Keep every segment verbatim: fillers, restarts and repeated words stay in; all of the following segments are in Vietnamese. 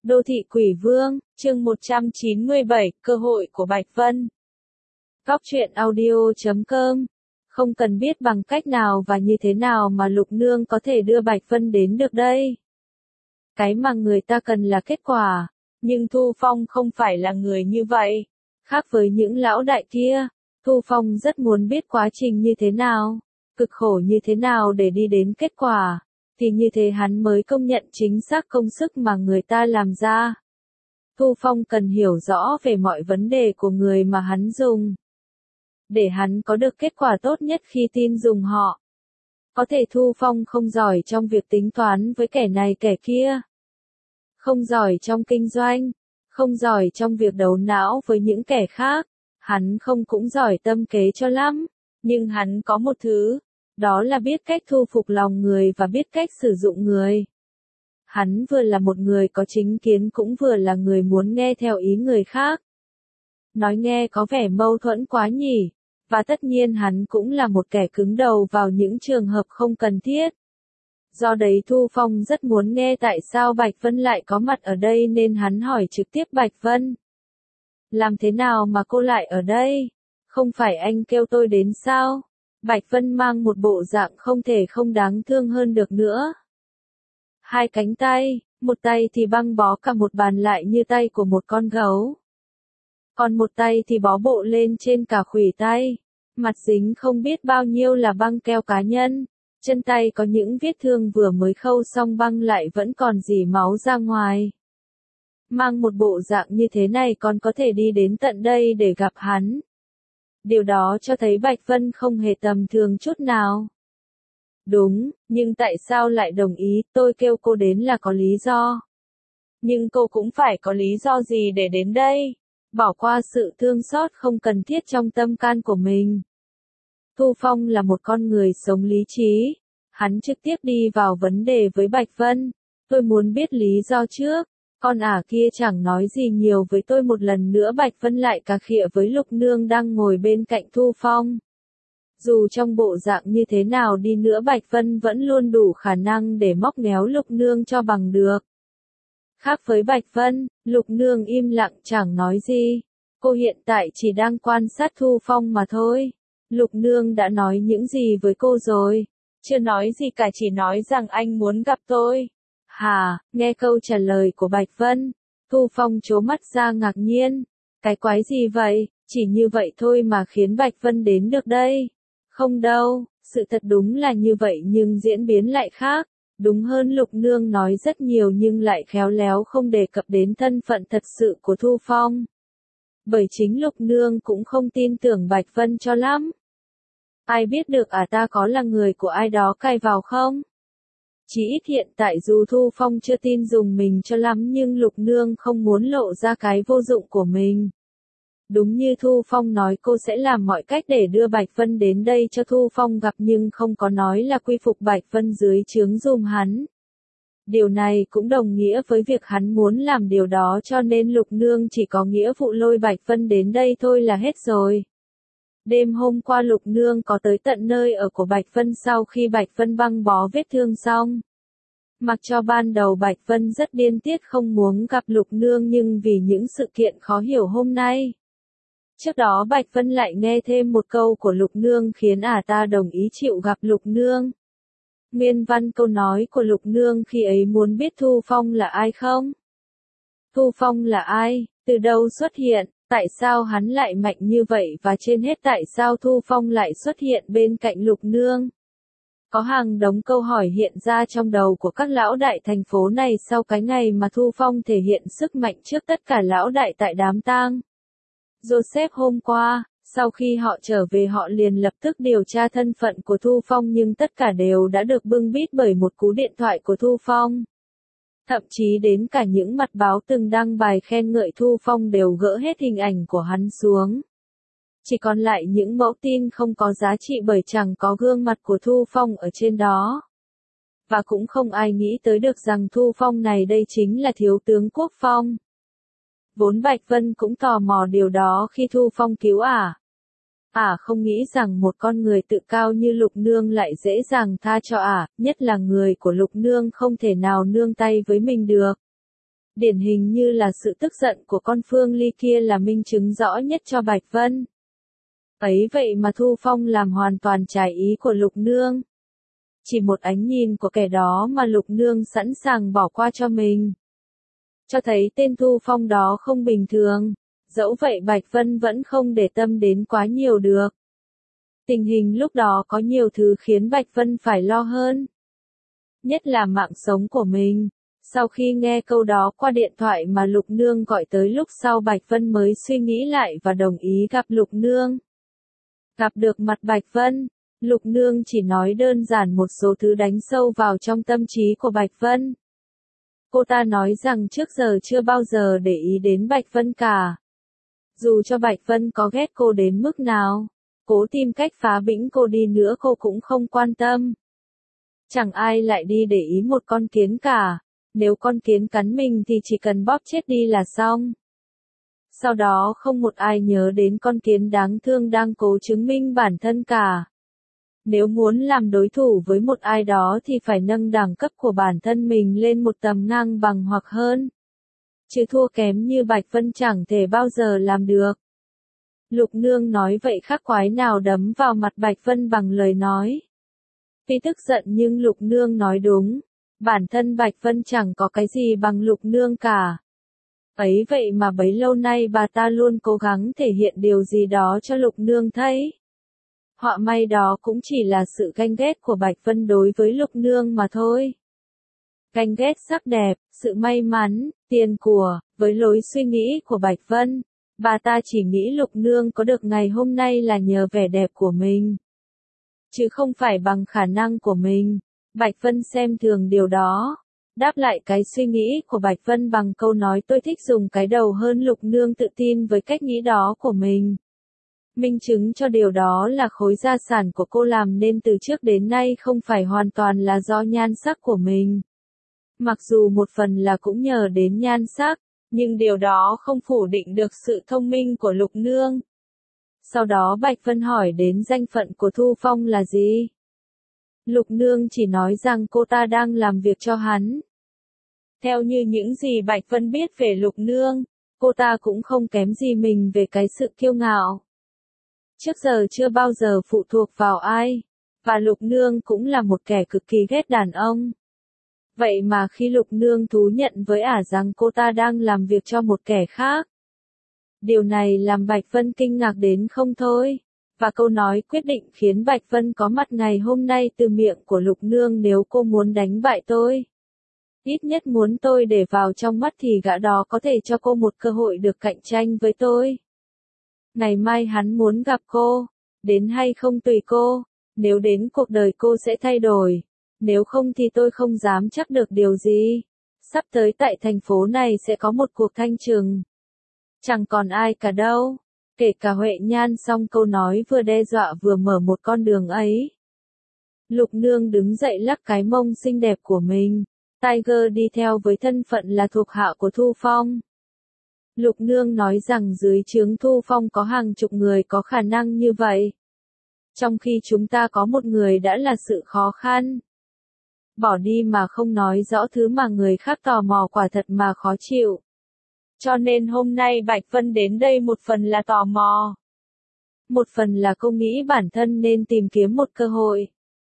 Đô thị quỷ vương, chương một trăm chín mươi bảy, cơ hội của Bạch Vân. Góc truyện audio chấm com. Không cần biết bằng cách nào và như thế nào mà Lục Nương có thể đưa Bạch Vân đến được đây. Cái mà người ta cần là kết quả, nhưng Thu Phong không phải là người như vậy. Khác với những lão đại kia, Thu Phong rất muốn biết quá trình như thế nào, cực khổ như thế nào để đi đến kết quả. Thì như thế hắn mới công nhận chính xác công sức mà người ta làm ra. Thu Phong cần hiểu rõ về mọi vấn đề của người mà hắn dùng, để hắn có được kết quả tốt nhất khi tin dùng họ. Có thể Thu Phong không giỏi trong việc tính toán với kẻ này kẻ kia, không giỏi trong kinh doanh, không giỏi trong việc đấu não với những kẻ khác, hắn không cũng giỏi tâm kế cho lắm, nhưng hắn có một thứ, đó là biết cách thu phục lòng người và biết cách sử dụng người. Hắn vừa là một người có chính kiến cũng vừa là người muốn nghe theo ý người khác. Nói nghe có vẻ mâu thuẫn quá nhỉ, và tất nhiên hắn cũng là một kẻ cứng đầu vào những trường hợp không cần thiết. Do đấy Thu Phong rất muốn nghe tại sao Bạch Vân lại có mặt ở đây nên hắn hỏi trực tiếp Bạch Vân. Làm thế nào mà cô lại ở đây? Không phải anh kêu tôi đến sao? Bạch Vân mang một bộ dạng không thể không đáng thương hơn được nữa. Hai cánh tay, một tay thì băng bó cả một bàn lại như tay của một con gấu. Còn một tay thì bó bộ lên trên cả khuỷu tay, mặt dính không biết bao nhiêu là băng keo cá nhân, chân tay có những vết thương vừa mới khâu xong băng lại vẫn còn rỉ máu ra ngoài. Mang một bộ dạng như thế này còn có thể đi đến tận đây để gặp hắn. Điều đó cho thấy Bạch Vân không hề tầm thường chút nào. Đúng, nhưng tại sao lại đồng ý, tôi kêu cô đến là có lý do. Nhưng cô cũng phải có lý do gì để đến đây, bỏ qua sự thương xót không cần thiết trong tâm can của mình. Thu Phong là một con người sống lý trí, hắn trực tiếp đi vào vấn đề với Bạch Vân, tôi muốn biết lý do trước. Con ả kia chẳng nói gì nhiều với tôi một lần nữa. Bạch Vân lại cà khịa với Lục Nương đang ngồi bên cạnh Thu Phong. Dù trong bộ dạng như thế nào đi nữa Bạch Vân vẫn luôn đủ khả năng để móc méo Lục Nương cho bằng được. Khác với Bạch Vân, Lục Nương im lặng chẳng nói gì. Cô hiện tại chỉ đang quan sát Thu Phong mà thôi. Lục Nương đã nói những gì với cô rồi? Chưa nói gì cả, chỉ nói rằng anh muốn gặp tôi. Hà, nghe câu trả lời của Bạch Vân, Thu Phong trố mắt ra ngạc nhiên. Cái quái gì vậy, chỉ như vậy thôi mà khiến Bạch Vân đến được đây? Không đâu, sự thật đúng là như vậy nhưng diễn biến lại khác. Đúng hơn Lục Nương nói rất nhiều nhưng lại khéo léo không đề cập đến thân phận thật sự của Thu Phong. Bởi chính Lục Nương cũng không tin tưởng Bạch Vân cho lắm. Ai biết được à ta có là người của ai đó cài vào không? Chỉ ít hiện tại dù Thu Phong chưa tin dùng mình cho lắm nhưng Lục Nương không muốn lộ ra cái vô dụng của mình. Đúng như Thu Phong nói cô sẽ làm mọi cách để đưa Bạch Vân đến đây cho Thu Phong gặp nhưng không có nói là quy phục Bạch Vân dưới trướng dùm hắn. Điều này cũng đồng nghĩa với việc hắn muốn làm điều đó cho nên Lục Nương chỉ có nghĩa vụ lôi Bạch Vân đến đây thôi là hết rồi. Đêm hôm qua Lục Nương có tới tận nơi ở của Bạch Vân sau khi Bạch Vân băng bó vết thương xong. Mặc cho ban đầu Bạch Vân rất điên tiết không muốn gặp Lục Nương nhưng vì những sự kiện khó hiểu hôm nay. Trước đó Bạch Vân lại nghe thêm một câu của Lục Nương khiến ả ta đồng ý chịu gặp Lục Nương. Nguyên văn câu nói của Lục Nương khi ấy muốn biết Thu Phong là ai không? Thu Phong là ai, từ đâu xuất hiện, tại sao hắn lại mạnh như vậy và trên hết tại sao Thu Phong lại xuất hiện bên cạnh Lục Nương? Có hàng đống câu hỏi hiện ra trong đầu của các lão đại thành phố này sau cái ngày mà Thu Phong thể hiện sức mạnh trước tất cả lão đại tại đám tang. Joseph hôm qua, sau khi họ trở về họ liền lập tức điều tra thân phận của Thu Phong nhưng tất cả đều đã được bưng bít bởi một cú điện thoại của Thu Phong. Thậm chí đến cả những mặt báo từng đăng bài khen ngợi Thu Phong đều gỡ hết hình ảnh của hắn xuống. Chỉ còn lại những mẫu tin không có giá trị bởi chẳng có gương mặt của Thu Phong ở trên đó. Và cũng không ai nghĩ tới được rằng Thu Phong này đây chính là thiếu tướng Quốc Phong. Vốn Bạch Vân cũng tò mò điều đó khi Thu Phong cứu ả. Ả không nghĩ rằng một con người tự cao như Lục Nương lại dễ dàng tha cho ả, nhất là người của Lục Nương không thể nào nương tay với mình được. Điển hình như là sự tức giận của con Phương Ly kia là minh chứng rõ nhất cho Bạch Vân. Ấy vậy mà Thu Phong làm hoàn toàn trái ý của Lục Nương. Chỉ một ánh nhìn của kẻ đó mà Lục Nương sẵn sàng bỏ qua cho mình. Cho thấy tên Thu Phong đó không bình thường. Dẫu vậy Bạch Vân vẫn không để tâm đến quá nhiều được. Tình hình lúc đó có nhiều thứ khiến Bạch Vân phải lo hơn. Nhất là mạng sống của mình. Sau khi nghe câu đó qua điện thoại mà Lục Nương gọi tới lúc sau Bạch Vân mới suy nghĩ lại và đồng ý gặp Lục Nương. Gặp được mặt Bạch Vân, Lục Nương chỉ nói đơn giản một số thứ đánh sâu vào trong tâm trí của Bạch Vân. Cô ta nói rằng trước giờ chưa bao giờ để ý đến Bạch Vân cả. Dù cho Bạch Vân có ghét cô đến mức nào, cố tìm cách phá bĩnh cô đi nữa cô cũng không quan tâm. Chẳng ai lại đi để ý một con kiến cả, nếu con kiến cắn mình thì chỉ cần bóp chết đi là xong. Sau đó không một ai nhớ đến con kiến đáng thương đang cố chứng minh bản thân cả. Nếu muốn làm đối thủ với một ai đó thì phải nâng đẳng cấp của bản thân mình lên một tầm ngang bằng hoặc hơn. Chứ thua kém như Bạch Vân chẳng thể bao giờ làm được. Lục Nương nói vậy khắc khoái nào đấm vào mặt Bạch Vân bằng lời nói. Tuy tức giận nhưng Lục Nương nói đúng. Bản thân Bạch Vân chẳng có cái gì bằng Lục Nương cả. Ấy vậy mà bấy lâu nay bà ta luôn cố gắng thể hiện điều gì đó cho Lục Nương thấy. Họa may đó cũng chỉ là sự ganh ghét của Bạch Vân đối với Lục Nương mà thôi. Ganh ghét sắc đẹp, sự may mắn, tiền của, với lối suy nghĩ của Bạch Vân, bà ta chỉ nghĩ Lục Nương có được ngày hôm nay là nhờ vẻ đẹp của mình. Chứ không phải bằng khả năng của mình. Bạch Vân xem thường điều đó. Đáp lại cái suy nghĩ của Bạch Vân bằng câu nói tôi thích dùng cái đầu hơn Lục Nương tự tin với cách nghĩ đó của mình. Minh chứng cho điều đó là khối gia sản của cô làm nên từ trước đến nay không phải hoàn toàn là do nhan sắc của mình. Mặc dù một phần là cũng nhờ đến nhan sắc, nhưng điều đó không phủ định được sự thông minh của Lục Nương. Sau đó Bạch Vân hỏi đến danh phận của Thu Phong là gì? Lục Nương chỉ nói rằng cô ta đang làm việc cho hắn. Theo như những gì Bạch Vân biết về Lục Nương, cô ta cũng không kém gì mình về cái sự kiêu ngạo. Trước giờ chưa bao giờ phụ thuộc vào ai, và Lục Nương cũng là một kẻ cực kỳ ghét đàn ông. Vậy mà khi Lục Nương thú nhận với ả rằng cô ta đang làm việc cho một kẻ khác. Điều này làm Bạch Vân kinh ngạc đến không thôi. Và câu nói quyết định khiến Bạch Vân có mặt ngày hôm nay từ miệng của Lục Nương nếu cô muốn đánh bại tôi. Ít nhất muốn tôi để vào trong mắt thì gã đó có thể cho cô một cơ hội được cạnh tranh với tôi. Ngày mai hắn muốn gặp cô, đến hay không tùy cô, nếu đến cuộc đời cô sẽ thay đổi, nếu không thì tôi không dám chắc được điều gì. Sắp tới tại thành phố này sẽ có một cuộc thanh trừng. Chẳng còn ai cả đâu. Kể cả Huệ Nhan. Xong câu nói vừa đe dọa vừa mở một con đường ấy. Lục Nương đứng dậy lắc cái mông xinh đẹp của mình. Tiger đi theo với thân phận là thuộc hạ của Thu Phong. Lục Nương nói rằng dưới trướng Thu Phong có hàng chục người có khả năng như vậy. Trong khi chúng ta có một người đã là sự khó khăn. Bỏ đi mà không nói rõ thứ mà người khác tò mò quả thật mà khó chịu. Cho nên hôm nay Bạch Vân đến đây một phần là tò mò. Một phần là cô nghĩ bản thân nên tìm kiếm một cơ hội.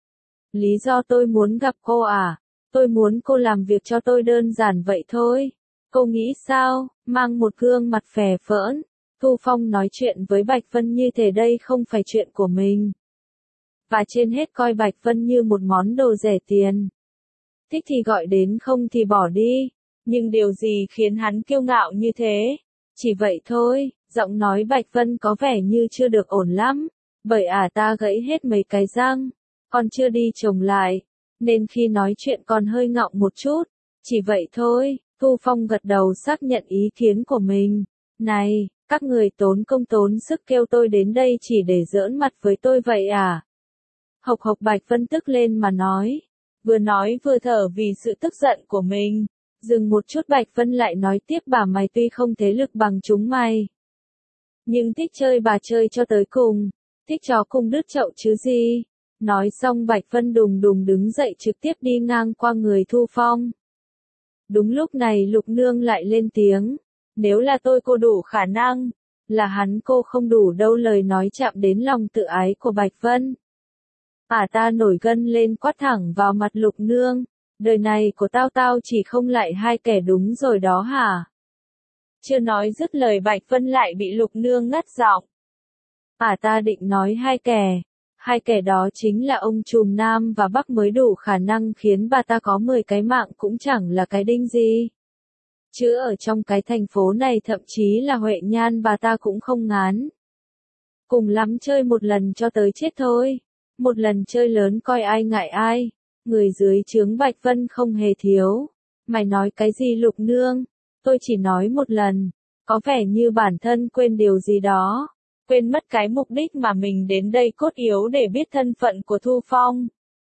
Lý do tôi muốn gặp cô à? Tôi muốn cô làm việc cho tôi đơn giản vậy thôi. Cô nghĩ sao? Mang một gương mặt phè phỡn. Thu Phong nói chuyện với Bạch Vân như thể đây không phải chuyện của mình. Và trên hết coi Bạch Vân như một món đồ rẻ tiền. Thích thì gọi đến không thì bỏ đi. Nhưng điều gì khiến hắn kiêu ngạo như thế? Chỉ vậy thôi, giọng nói Bạch Vân có vẻ như chưa được ổn lắm. Bởi ả ta gãy hết mấy cái răng, còn chưa đi trồng lại. Nên khi nói chuyện còn hơi ngọng một chút. Chỉ vậy thôi, Thu Phong gật đầu xác nhận ý kiến của mình. Này, các người tốn công tốn sức kêu tôi đến đây chỉ để giỡn mặt với tôi vậy à? Hộc hộc Bạch Vân tức lên mà nói. Vừa nói vừa thở vì sự tức giận của mình. Dừng một chút Bạch Vân lại nói tiếp bà mày tuy không thế lực bằng chúng mày. Nhưng thích chơi bà chơi cho tới cùng. Thích chó cùng đứt chậu chứ gì. Nói xong Bạch Vân đùng đùng đứng dậy trực tiếp đi ngang qua người Thu Phong. Đúng lúc này Lục Nương lại lên tiếng. Nếu là tôi cô đủ khả năng, là hắn cô không đủ đâu, lời nói chạm đến lòng tự ái của Bạch Vân. À ta nổi gân lên quát thẳng vào mặt Lục Nương. Đời này của tao tao chỉ không lại hai kẻ đúng rồi đó hả? Chưa nói dứt lời Bạch Vân lại bị Lục Nương ngắt giọng. À ta định nói hai kẻ. Hai kẻ đó chính là ông trùm Nam và Bắc mới đủ khả năng khiến bà ta có mười cái mạng cũng chẳng là cái đinh gì. Chứ ở trong cái thành phố này thậm chí là Huệ Nhan bà ta cũng không ngán. Cùng lắm chơi một lần cho tới chết thôi. Một lần chơi lớn coi ai ngại ai. Người dưới trướng Bạch Vân không hề thiếu. Mày nói cái gì Lục Nương? Tôi chỉ nói một lần. Có vẻ như bản thân quên điều gì đó. Quên mất cái mục đích mà mình đến đây cốt yếu để biết thân phận của Thu Phong.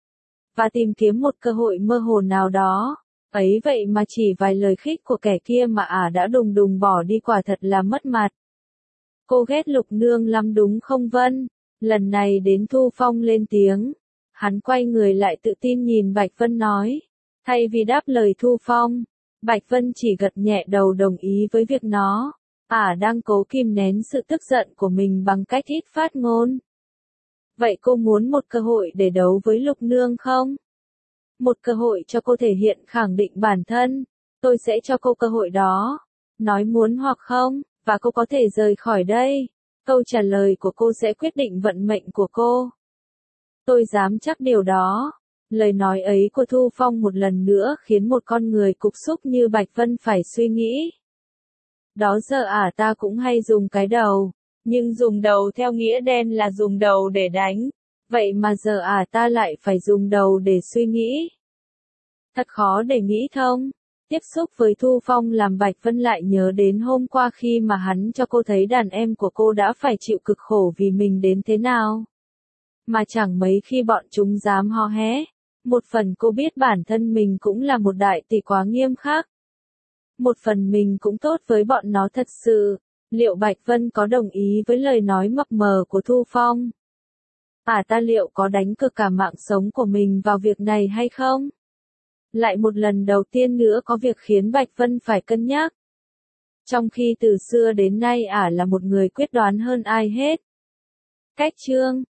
Và tìm kiếm một cơ hội mơ hồ nào đó. Ấy vậy mà chỉ vài lời khích của kẻ kia mà ả đã đùng đùng bỏ đi, quả thật là mất mặt. Cô ghét Lục Nương lắm đúng không Vân? Lần này đến Thu Phong lên tiếng. Hắn quay người lại tự tin nhìn Bạch Vân nói. Thay vì đáp lời Thu Phong, Bạch Vân chỉ gật nhẹ đầu đồng ý với việc nó. Ả đang cố kìm nén sự tức giận của mình bằng cách ít phát ngôn. Vậy cô muốn một cơ hội để đấu với Lục Nương không? Một cơ hội cho cô thể hiện khẳng định bản thân. Tôi sẽ cho cô cơ hội đó. Nói muốn hoặc không, và cô có thể rời khỏi đây. Câu trả lời của cô sẽ quyết định vận mệnh của cô. Tôi dám chắc điều đó. Lời nói ấy của Thu Phong một lần nữa khiến một con người cục xúc như Bạch Vân phải suy nghĩ. Đó giờ à ta cũng hay dùng cái đầu. Nhưng dùng đầu theo nghĩa đen là dùng đầu để đánh. Vậy mà giờ à ta lại phải dùng đầu để suy nghĩ. Thật khó để nghĩ thông. Tiếp xúc với Thu Phong làm Bạch Vân lại nhớ đến hôm qua khi mà hắn cho cô thấy đàn em của cô đã phải chịu cực khổ vì mình đến thế nào. Mà chẳng mấy khi bọn chúng dám ho hé. Một phần cô biết bản thân mình cũng là một đại tỷ quá nghiêm khắc. Một phần mình cũng tốt với bọn nó thật sự. Liệu Bạch Vân có đồng ý với lời nói mập mờ của Thu Phong? À ta liệu có đánh cược cả mạng sống của mình vào việc này hay không? Lại một lần đầu tiên nữa có việc khiến Bạch Vân phải cân nhắc. Trong khi từ xưa đến nay ả là một người quyết đoán hơn ai hết. Cách chương